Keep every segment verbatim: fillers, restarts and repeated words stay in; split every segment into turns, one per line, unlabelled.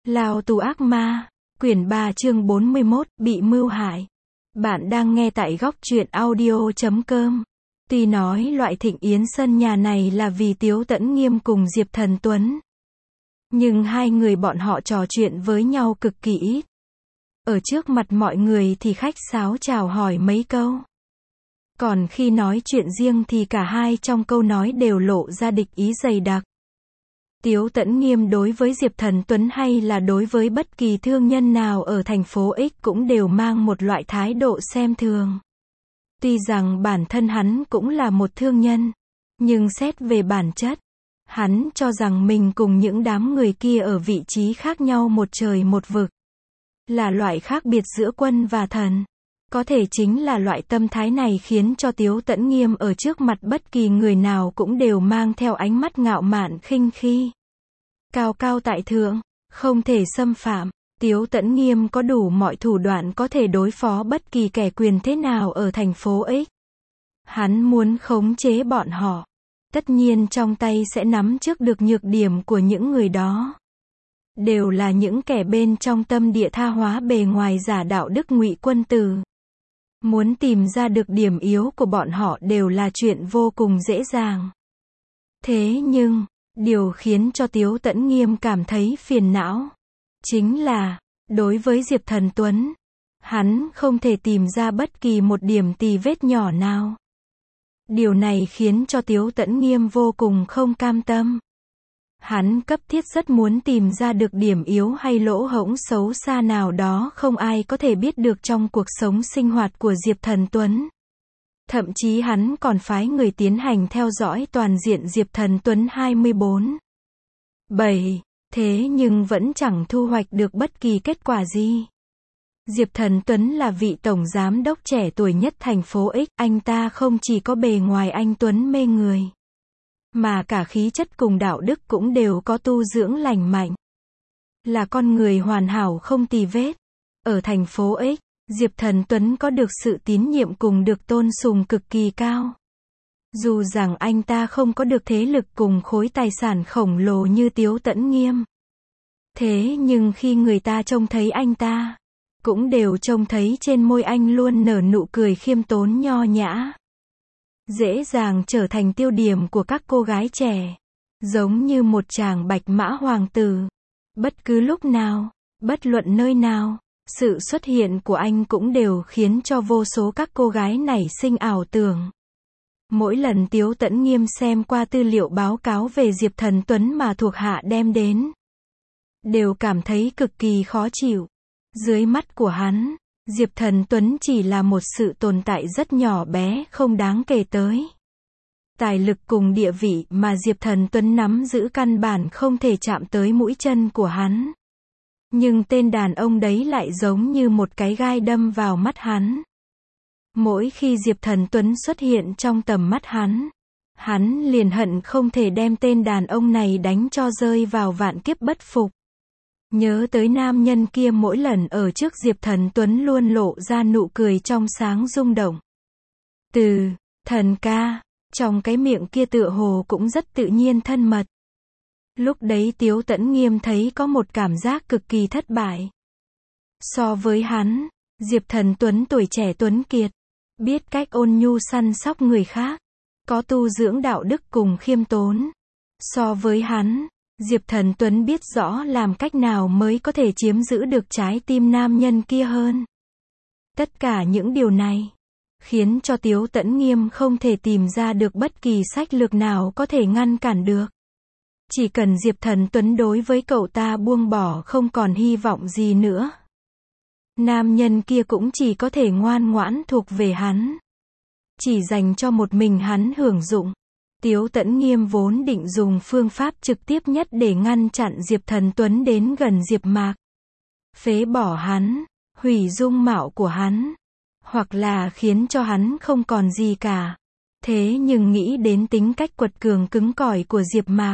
Lao tù ác ma, quyển ba chương bốn mươi mốt, bị mưu hại. Bạn đang nghe tại góc truyện audio chấm com. Tuy nói loại thịnh yến sân nhà này là vì Tiếu Tẫn Nghiêm cùng Diệp Thần Tuấn, nhưng hai người bọn họ trò chuyện với nhau cực kỳ ít. Ở trước mặt mọi người thì khách sáo chào hỏi mấy câu. Còn khi nói chuyện riêng thì cả hai trong câu nói đều lộ ra địch ý dày đặc. Tiếu Tẫn Nghiêm đối với Diệp Thần Tuấn hay là đối với bất kỳ thương nhân nào ở thành phố X cũng đều mang một loại thái độ xem thường. Tuy rằng bản thân hắn cũng là một thương nhân, nhưng xét về bản chất, hắn cho rằng mình cùng những đám người kia ở vị trí khác nhau một trời một vực. Là loại khác biệt giữa quân và thần. Có thể chính là loại tâm thái này khiến cho Tiếu Tẫn Nghiêm ở trước mặt bất kỳ người nào cũng đều mang theo ánh mắt ngạo mạn khinh khi. Cao cao tại thượng, không thể xâm phạm. Tiếu Tẫn Nghiêm có đủ mọi thủ đoạn có thể đối phó bất kỳ kẻ quyền thế nào ở thành phố X. Hắn muốn khống chế bọn họ. Tất nhiên trong tay sẽ nắm trước được nhược điểm của những người đó. Đều là những kẻ bên trong tâm địa tha hóa bề ngoài giả đạo đức ngụy quân tử. Muốn tìm ra được điểm yếu của bọn họ đều là chuyện vô cùng dễ dàng. Thế nhưng, điều khiến cho Tiếu Tẫn Nghiêm cảm thấy phiền não, chính là, đối với Diệp Thần Tuấn, hắn không thể tìm ra bất kỳ một điểm tì vết nhỏ nào. Điều này khiến cho Tiếu Tẫn Nghiêm vô cùng không cam tâm. Hắn cấp thiết rất muốn tìm ra được điểm yếu hay lỗ hổng xấu xa nào đó không ai có thể biết được trong cuộc sống sinh hoạt của Diệp Thần Tuấn. Thậm chí hắn còn phái người tiến hành theo dõi toàn diện Diệp Thần Tuấn hai mươi bốn bảy, thế nhưng vẫn chẳng thu hoạch được bất kỳ kết quả gì. Diệp Thần Tuấn là vị tổng giám đốc trẻ tuổi nhất thành phố X, anh ta không chỉ có bề ngoài anh tuấn mê người, mà cả khí chất cùng đạo đức cũng đều có tu dưỡng lành mạnh. Là con người hoàn hảo không tì vết. Ở thành phố X, Diệp Thần Tuấn có được sự tín nhiệm cùng được tôn sùng cực kỳ cao. Dù rằng anh ta không có được thế lực cùng khối tài sản khổng lồ như Tiếu Tẫn Nghiêm. Thế nhưng khi người ta trông thấy anh ta, cũng đều trông thấy trên môi anh luôn nở nụ cười khiêm tốn nho nhã. Dễ dàng trở thành tiêu điểm của các cô gái trẻ. Giống như một chàng bạch mã hoàng tử. Bất cứ lúc nào, bất luận nơi nào, sự xuất hiện của anh cũng đều khiến cho vô số các cô gái nảy sinh ảo tưởng. Mỗi lần Tiếu Tẫn Nghiêm xem qua tư liệu báo cáo về Diệp Thần Tuấn mà thuộc hạ đem đến, đều cảm thấy cực kỳ khó chịu. Dưới mắt của hắn, Diệp Thần Tuấn chỉ là một sự tồn tại rất nhỏ bé không đáng kể tới. Tài lực cùng địa vị mà Diệp Thần Tuấn nắm giữ căn bản không thể chạm tới mũi chân của hắn. Nhưng tên đàn ông đấy lại giống như một cái gai đâm vào mắt hắn. Mỗi khi Diệp Thần Tuấn xuất hiện trong tầm mắt hắn, hắn liền hận không thể đem tên đàn ông này đánh cho rơi vào vạn kiếp bất phục. Nhớ tới nam nhân kia mỗi lần ở trước Diệp Thần Tuấn luôn lộ ra nụ cười trong sáng rung động. Từ, thần ca, trong cái miệng kia tựa hồ cũng rất tự nhiên thân mật. Lúc đấy Tiếu Tẫn Nghiêm thấy có một cảm giác cực kỳ thất bại. So với hắn, Diệp Thần Tuấn tuổi trẻ tuấn kiệt, biết cách ôn nhu săn sóc người khác, có tu dưỡng đạo đức cùng khiêm tốn. So với hắn, Diệp Thần Tuấn biết rõ làm cách nào mới có thể chiếm giữ được trái tim nam nhân kia hơn. Tất cả những điều này khiến cho Tiếu Tẫn Nghiêm không thể tìm ra được bất kỳ sách lược nào có thể ngăn cản được. Chỉ cần Diệp Thần Tuấn đối với cậu ta buông bỏ không còn hy vọng gì nữa, nam nhân kia cũng chỉ có thể ngoan ngoãn thuộc về hắn, chỉ dành cho một mình hắn hưởng dụng. Tiếu Tẫn Nghiêm vốn định dùng phương pháp trực tiếp nhất để ngăn chặn Diệp Thần Tuấn đến gần Diệp Mạc, phế bỏ hắn, hủy dung mạo của hắn, hoặc là khiến cho hắn không còn gì cả. Thế nhưng nghĩ đến tính cách quật cường cứng cỏi của Diệp Mạc,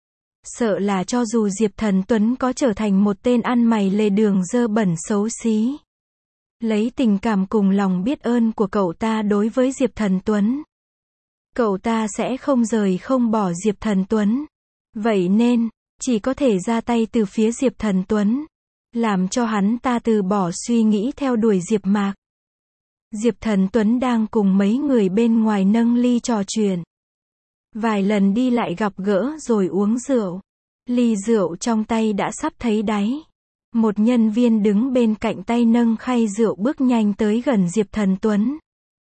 sợ là cho dù Diệp Thần Tuấn có trở thành một tên ăn mày lề đường dơ bẩn xấu xí, lấy tình cảm cùng lòng biết ơn của cậu ta đối với Diệp Thần Tuấn, cậu ta sẽ không rời không bỏ Diệp Thần Tuấn. Vậy nên, chỉ có thể ra tay từ phía Diệp Thần Tuấn, làm cho hắn ta từ bỏ suy nghĩ theo đuổi Diệp Mạc. Diệp Thần Tuấn đang cùng mấy người bên ngoài nâng ly trò chuyện. Vài lần đi lại gặp gỡ rồi uống rượu. Ly rượu trong tay đã sắp thấy đáy. Một nhân viên đứng bên cạnh tay nâng khay rượu bước nhanh tới gần Diệp Thần Tuấn.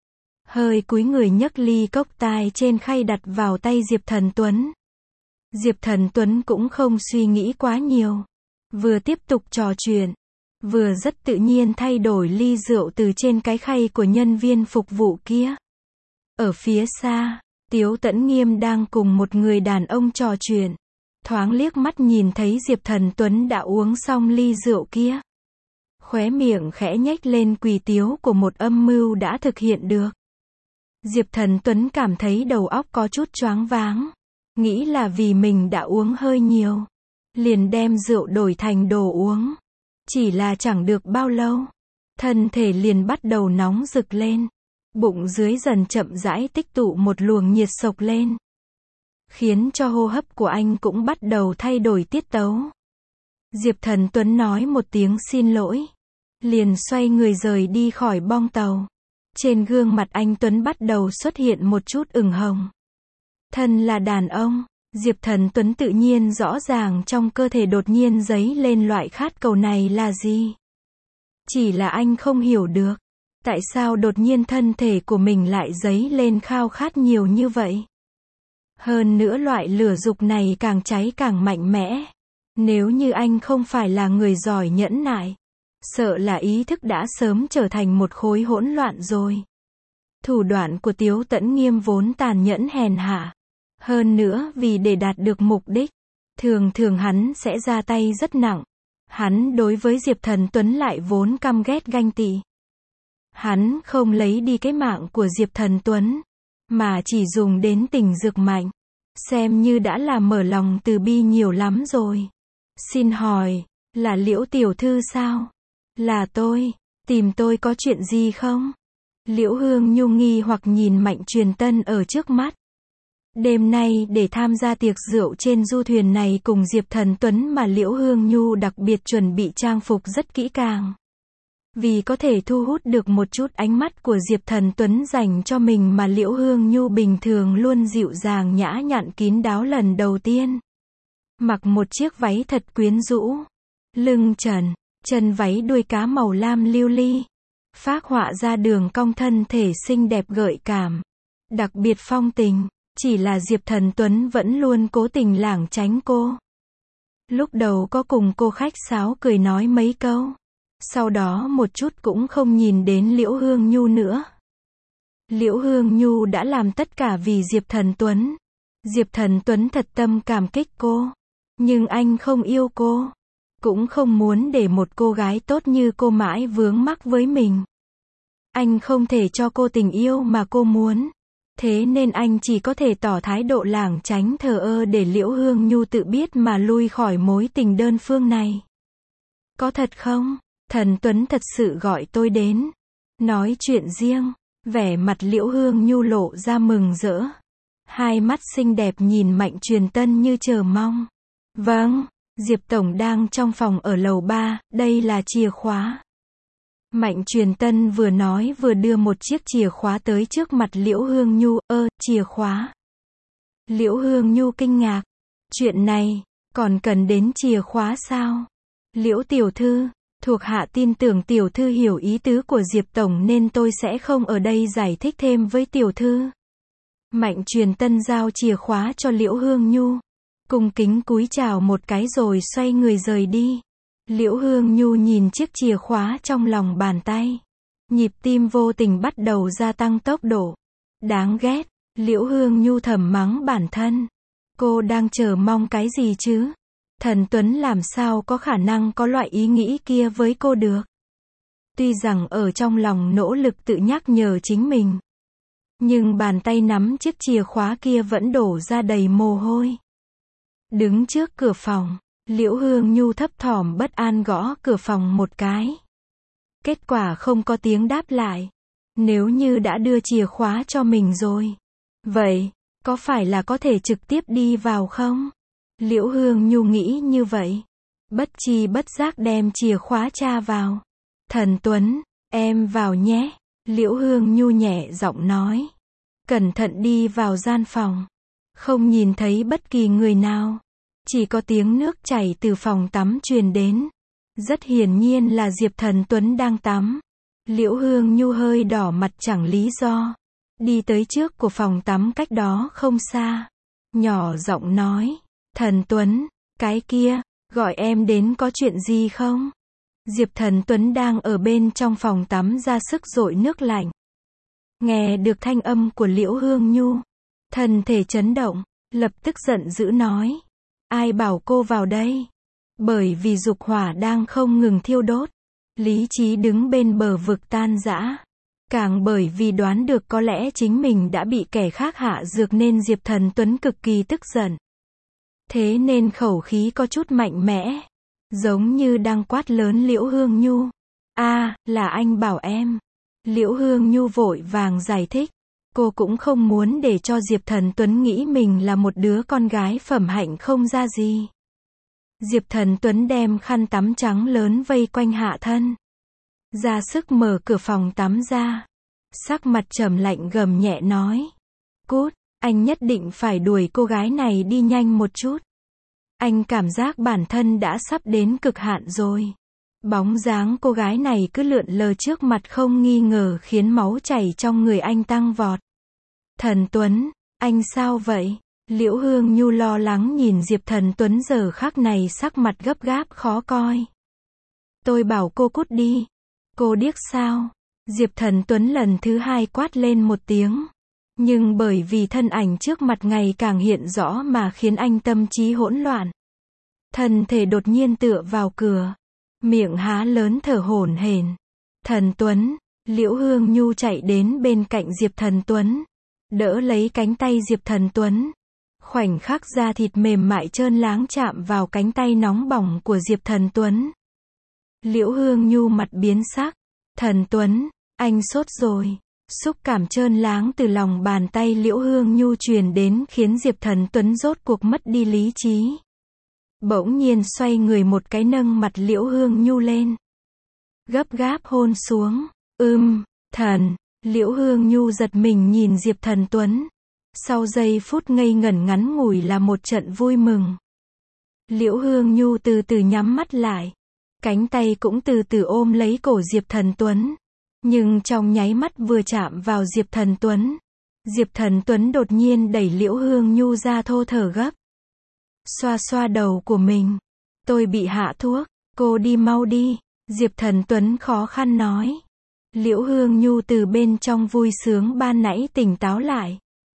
Hơi cúi người nhấc ly cốc tai trên khay đặt vào tay Diệp Thần Tuấn. Diệp Thần Tuấn cũng không suy nghĩ quá nhiều. Vừa tiếp tục trò chuyện, vừa rất tự nhiên thay đổi ly rượu từ trên cái khay của nhân viên phục vụ kia. Ở phía xa, Tiếu Tẫn Nghiêm đang cùng một người đàn ông trò chuyện. Thoáng liếc mắt nhìn thấy Diệp Thần Tuấn đã uống xong ly rượu kia. Khóe miệng khẽ nhếch lên, quỷ tiếu của một âm mưu đã thực hiện được. Diệp Thần Tuấn cảm thấy đầu óc có chút choáng váng. Nghĩ là vì mình đã uống hơi nhiều. Liền đem rượu đổi thành đồ uống. Chỉ là chẳng được bao lâu. Thân thể liền bắt đầu nóng rực lên. Bụng dưới dần chậm rãi tích tụ một luồng nhiệt sộc lên. Khiến cho hô hấp của anh cũng bắt đầu thay đổi tiết tấu. Diệp Thần Tuấn nói một tiếng xin lỗi. Liền xoay người rời đi khỏi bong tàu. Trên gương mặt anh Tuấn bắt đầu xuất hiện một chút ửng hồng. Thân là đàn ông, Diệp Thần Tuấn tự nhiên rõ ràng trong cơ thể đột nhiên dấy lên loại khát cầu này là gì. Chỉ là anh không hiểu được. Tại sao đột nhiên thân thể của mình lại dấy lên khao khát nhiều như vậy? Hơn nữa loại lửa dục này càng cháy càng mạnh mẽ. Nếu như anh không phải là người giỏi nhẫn nại, sợ là ý thức đã sớm trở thành một khối hỗn loạn rồi. Thủ đoạn của Tiếu Tẫn Nghiêm vốn tàn nhẫn hèn hạ. Hơn nữa vì để đạt được mục đích, thường thường hắn sẽ ra tay rất nặng. Hắn đối với Diệp Thần Tuấn lại vốn căm ghét ganh tị. Hắn không lấy đi cái mạng của Diệp Thần Tuấn, mà chỉ dùng đến tình dược mạnh. Xem như đã là mở lòng từ bi nhiều lắm rồi. Xin hỏi, là Liễu tiểu thư sao? Là tôi, tìm tôi có chuyện gì không? Liễu Hương Nhu nghi hoặc nhìn Mạnh Truyền Tân ở trước mắt. Đêm nay để tham gia tiệc rượu trên du thuyền này cùng Diệp Thần Tuấn mà Liễu Hương Nhu đặc biệt chuẩn bị trang phục rất kỹ càng. Vì có thể thu hút được một chút ánh mắt của Diệp Thần Tuấn dành cho mình mà Liễu Hương Nhu bình thường luôn dịu dàng nhã nhặn kín đáo lần đầu tiên. Mặc một chiếc váy thật quyến rũ. Lưng trần, chân váy đuôi cá màu lam lưu ly. Phác họa ra đường cong thân thể xinh đẹp gợi cảm. Đặc biệt phong tình, chỉ là Diệp Thần Tuấn vẫn luôn cố tình lảng tránh cô. Lúc đầu có cùng cô khách sáo cười nói mấy câu. Sau đó một chút cũng không nhìn đến Liễu Hương Nhu nữa. Liễu Hương Nhu đã làm tất cả vì Diệp Thần Tuấn. Diệp Thần Tuấn thật tâm cảm kích cô. Nhưng anh không yêu cô. Cũng không muốn để một cô gái tốt như cô mãi vướng mắc với mình. Anh không thể cho cô tình yêu mà cô muốn. Thế nên anh chỉ có thể tỏ thái độ lảng tránh thờ ơ để Liễu Hương Nhu tự biết mà lui khỏi mối tình đơn phương này. Có thật không? Thần Tuấn thật sự gọi tôi đến. Nói chuyện riêng. Vẻ mặt Liễu Hương Nhu lộ ra mừng rỡ. Hai mắt xinh đẹp nhìn Mạnh Truyền Tân như chờ mong. Vâng, Diệp Tổng đang trong phòng ở lầu ba, đây là chìa khóa. Mạnh Truyền Tân vừa nói vừa đưa một chiếc chìa khóa tới trước mặt Liễu Hương Nhu. Ơ, chìa khóa. Liễu Hương Nhu kinh ngạc. Chuyện này, còn cần đến chìa khóa sao? Liễu tiểu thư, thuộc hạ tin tưởng tiểu thư hiểu ý tứ của Diệp Tổng nên tôi sẽ không ở đây giải thích thêm với tiểu thư. Mạnh Truyền Tân giao chìa khóa cho Liễu Hương Nhu. Cung kính cúi chào một cái rồi xoay người rời đi. Liễu Hương Nhu nhìn chiếc chìa khóa trong lòng bàn tay. Nhịp tim vô tình bắt đầu gia tăng tốc độ. Đáng ghét. Liễu Hương Nhu thầm mắng bản thân. Cô đang chờ mong cái gì chứ? Thần Tuấn làm sao có khả năng có loại ý nghĩ kia với cô được? Tuy rằng ở trong lòng nỗ lực tự nhắc nhở chính mình. Nhưng bàn tay nắm chiếc chìa khóa kia vẫn đổ ra đầy mồ hôi. Đứng trước cửa phòng, Liễu Hương Nhu thấp thỏm bất an gõ cửa phòng một cái. Kết quả không có tiếng đáp lại. Nếu như đã đưa chìa khóa cho mình rồi, vậy, có phải là có thể trực tiếp đi vào không? Liễu Hương Nhu nghĩ như vậy. Bất chi bất giác đem chìa khóa tra vào. Thần Tuấn, em vào nhé. Liễu Hương Nhu nhẹ giọng nói. Cẩn thận đi vào gian phòng. Không nhìn thấy bất kỳ người nào. Chỉ có tiếng nước chảy từ phòng tắm truyền đến. Rất hiển nhiên là Diệp Thần Tuấn đang tắm. Liễu Hương Nhu hơi đỏ mặt chẳng lý do. Đi tới trước của phòng tắm cách đó không xa. Nhỏ giọng nói. Thần Tuấn, cái kia, gọi em đến có chuyện gì không? Diệp Thần Tuấn đang ở bên trong phòng tắm ra sức dội nước lạnh. Nghe được thanh âm của Liễu Hương Nhu. Thân thể chấn động, lập tức giận dữ nói. Ai bảo cô vào đây? Bởi vì dục hỏa đang không ngừng thiêu đốt. Lý trí đứng bên bờ vực tan rã. Càng bởi vì đoán được có lẽ chính mình đã bị kẻ khác hạ dược nên Diệp Thần Tuấn cực kỳ tức giận. Thế nên khẩu khí có chút mạnh mẽ. Giống như đang quát lớn Liễu Hương Nhu. A, à, là anh bảo em. Liễu Hương Nhu vội vàng giải thích. Cô cũng không muốn để cho Diệp Thần Tuấn nghĩ mình là một đứa con gái phẩm hạnh không ra gì. Diệp Thần Tuấn đem khăn tắm trắng lớn vây quanh hạ thân. Ra sức mở cửa phòng tắm ra. Sắc mặt trầm lạnh gầm nhẹ nói. Cút, anh nhất định phải đuổi cô gái này đi nhanh một chút. Anh cảm giác bản thân đã sắp đến cực hạn rồi. Bóng dáng cô gái này cứ lượn lờ trước mặt không nghi ngờ khiến máu chảy trong người anh tăng vọt. Thần Tuấn, anh sao vậy? Liễu Hương Nhu lo lắng nhìn Diệp Thần Tuấn giờ khắc này sắc mặt gấp gáp khó coi. Tôi bảo cô cút đi. Cô điếc sao? Diệp Thần Tuấn lần thứ hai quát lên một tiếng. Nhưng bởi vì thân ảnh trước mặt ngày càng hiện rõ mà khiến anh tâm trí hỗn loạn. Thân thể đột nhiên tựa vào cửa. Miệng há lớn thở hổn hển. Thần Tuấn, Liễu Hương Nhu chạy đến bên cạnh Diệp Thần Tuấn. Đỡ lấy cánh tay Diệp Thần Tuấn. Khoảnh khắc da thịt mềm mại trơn láng chạm vào cánh tay nóng bỏng của Diệp Thần Tuấn. Liễu Hương Nhu mặt biến sắc. Thần Tuấn, anh sốt rồi. Xúc cảm trơn láng từ lòng bàn tay Liễu Hương Nhu truyền đến khiến Diệp Thần Tuấn rốt cuộc mất đi lý trí. Bỗng nhiên xoay người một cái nâng mặt Liễu Hương Nhu lên. Gấp gáp hôn xuống. Ưm, thần. Liễu Hương Nhu giật mình nhìn Diệp Thần Tuấn. Sau giây phút ngây ngẩn ngắn ngủi là một trận vui mừng. Liễu Hương Nhu từ từ nhắm mắt lại. Cánh tay cũng từ từ ôm lấy cổ Diệp Thần Tuấn. Nhưng trong nháy mắt vừa chạm vào Diệp Thần Tuấn. Diệp Thần Tuấn đột nhiên đẩy Liễu Hương Nhu ra thô thở gấp. Xoa xoa đầu của mình. Tôi bị hạ thuốc, cô đi mau đi. Diệp Thần Tuấn khó khăn nói. Liễu Hương Nhu từ bên trong vui sướng ban nãy tỉnh táo lại.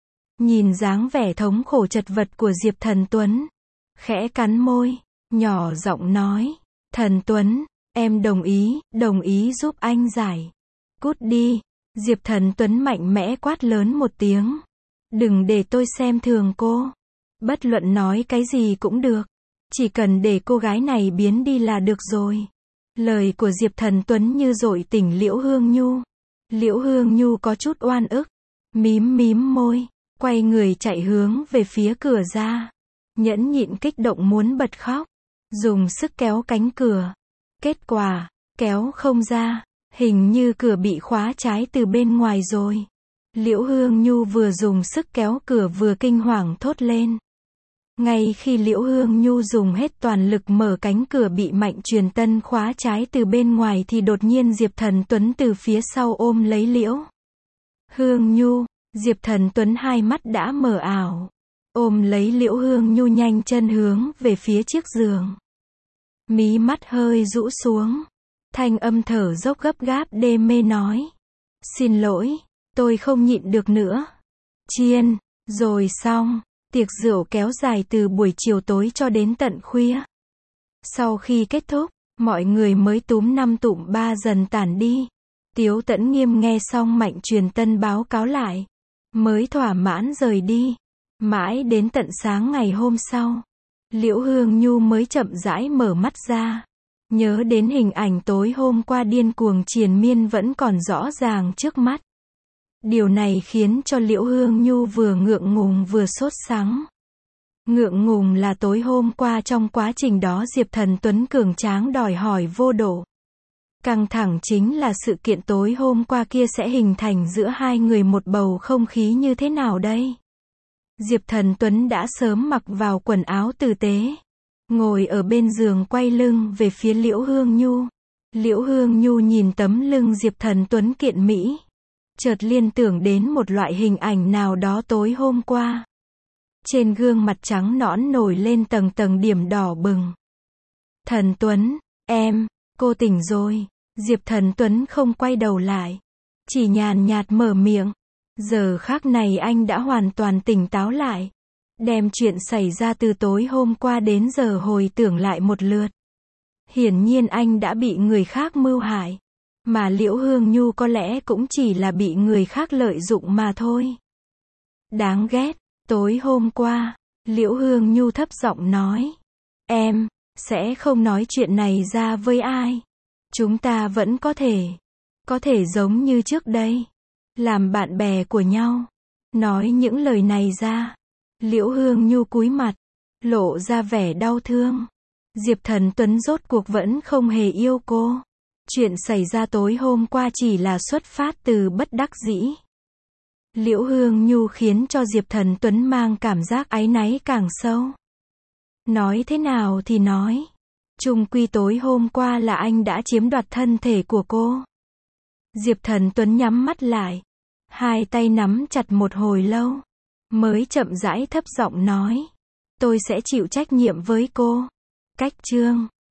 Nhìn dáng vẻ thống khổ chật vật của Diệp Thần Tuấn. Khẽ cắn môi, nhỏ giọng nói. Thần Tuấn, em đồng ý, đồng ý giúp anh giải. Cút đi. Diệp Thần Tuấn mạnh mẽ quát lớn một tiếng. Đừng để tôi xem thường cô. Bất luận nói cái gì cũng được. Chỉ cần để cô gái này biến đi là được rồi. Lời của Diệp Thần Tuấn như dội tỉnh Liễu Hương Nhu. Liễu Hương Nhu có chút oan ức. Mím mím môi. Quay người chạy hướng về phía cửa ra. Nhẫn nhịn kích động muốn bật khóc. Dùng sức kéo cánh cửa. Kết quả, kéo không ra. Hình như cửa bị khóa trái từ bên ngoài rồi. Liễu Hương Nhu vừa dùng sức kéo cửa vừa kinh hoàng thốt lên. Ngay khi Liễu Hương Nhu dùng hết toàn lực mở cánh cửa bị Mạnh Truyền Tân khóa trái từ bên ngoài thì đột nhiên Diệp Thần Tuấn từ phía sau ôm lấy Liễu Hương Nhu. Diệp Thần Tuấn hai mắt đã mờ ảo. Ôm lấy Liễu Hương Nhu nhanh chân hướng về phía chiếc giường. Mí mắt hơi rũ xuống. Thanh âm thở dốc gấp gáp đê mê nói. Xin lỗi, tôi không nhịn được nữa. Chiên, rồi xong. Tiệc rượu kéo dài từ buổi chiều tối cho đến tận khuya. Sau khi kết thúc, mọi người mới túm năm tụm ba dần tản đi. Tiếu Tẫn Nghiêm nghe xong Mạnh Truyền Tân báo cáo lại. Mới thỏa mãn rời đi. Mãi đến tận sáng ngày hôm sau. Liễu Hương Nhu mới chậm rãi mở mắt ra. Nhớ đến hình ảnh tối hôm qua điên cuồng triền miên vẫn còn rõ ràng trước mắt. Điều này khiến cho Liễu Hương Nhu vừa ngượng ngùng vừa sốt sắng. Ngượng ngùng là tối hôm qua trong quá trình đó Diệp Thần Tuấn cường tráng đòi hỏi vô độ. Căng thẳng chính là sự kiện tối hôm qua kia sẽ hình thành giữa hai người một bầu không khí như thế nào đây? Diệp Thần Tuấn đã sớm mặc vào quần áo tử tế, ngồi ở bên giường quay lưng về phía Liễu Hương Nhu. Liễu Hương Nhu nhìn tấm lưng Diệp Thần Tuấn kiện mỹ, chợt liên tưởng đến một loại hình ảnh nào đó tối hôm qua. Trên gương mặt trắng nõn nổi lên tầng tầng điểm đỏ bừng. Thần Tuấn, em, cô tỉnh rồi. Diệp Thần Tuấn không quay đầu lại, chỉ nhàn nhạt mở miệng. Giờ khắc này anh đã hoàn toàn tỉnh táo lại, đem chuyện xảy ra từ tối hôm qua đến giờ hồi tưởng lại một lượt. Hiển nhiên anh đã bị người khác mưu hại, mà Liễu Hương Nhu có lẽ cũng chỉ là bị người khác lợi dụng mà thôi. Đáng ghét, tối hôm qua, Liễu Hương Nhu thấp giọng nói, em sẽ không nói chuyện này ra với ai. Chúng ta vẫn có thể, có thể giống như trước đây, làm bạn bè của nhau. Nói những lời này ra, Liễu Hương Nhu cúi mặt, lộ ra vẻ đau thương. Diệp Thần Tuấn rốt cuộc vẫn không hề yêu cô. Chuyện xảy ra tối hôm qua chỉ là xuất phát từ bất đắc dĩ. Liễu Hương Nhu khiến cho Diệp Thần Tuấn mang cảm giác áy náy càng sâu. Nói thế nào thì nói, chung quy tối hôm qua là anh đã chiếm đoạt thân thể của cô. Diệp Thần Tuấn nhắm mắt lại, hai tay nắm chặt một hồi lâu, mới chậm rãi thấp giọng nói, tôi sẽ chịu trách nhiệm với cô. Cách chương